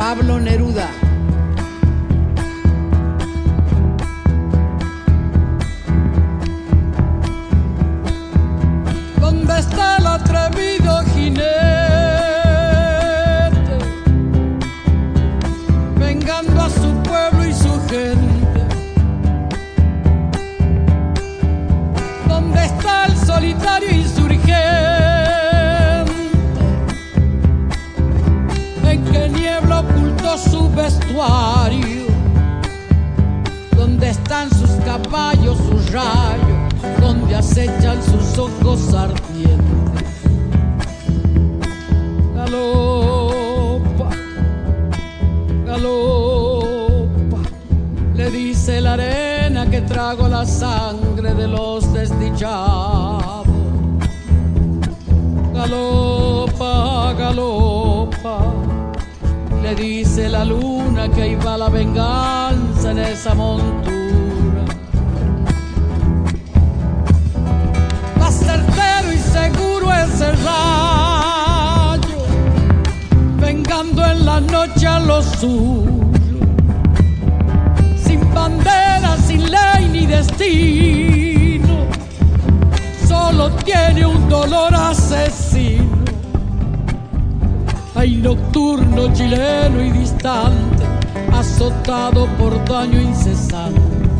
Pablo Neruda. ¿Dónde está el atrevido jinete vengando a su pueblo y su gente? ¿Dónde está el solitario insurgente en que niebla ocultó su vestuario? ¿Dónde están sus caballos, sus rayos? ¿Dónde acechan sus ojos ardientes? Galopa, galopa, le dice la arena que trago la sangre de los desdichados. Galopa, galopa, le dice la luna que ahí va la venganza en esa montura. Más certero y seguro es el rayo, vengando en la noche a los suyos, sin bandera, sin ley ni destino, solo tiene un dolor asesino. Ay, nocturno, chileno y distante, azotado por daño incesante.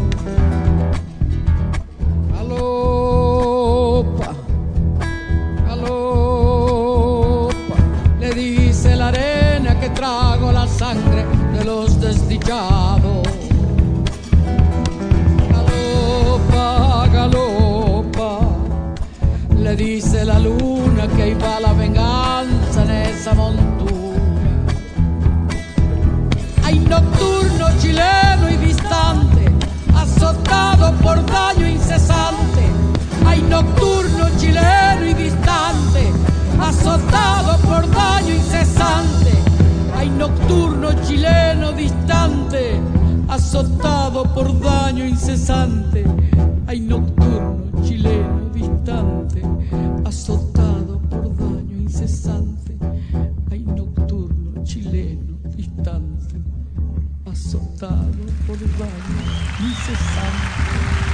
Galopa, galopa, le dice la arena que trago la sangre de los desdichados. Galopa, galopa, le dice la luna que ahí va la venganza en esa montura. Ay, nocturno, chileno y distante, azotado por daño incesante. Ay, nocturno, chileno y distante, azotado por daño incesante. Ay, nocturno, chileno distante, azotado por daño incesante. Ay, nocturno, chileno distante, azotado por daño incesante. Ay, nocturno, chileno distante, azotado por daño incesante.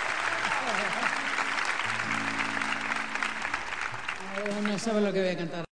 No sabe lo que voy a cantar.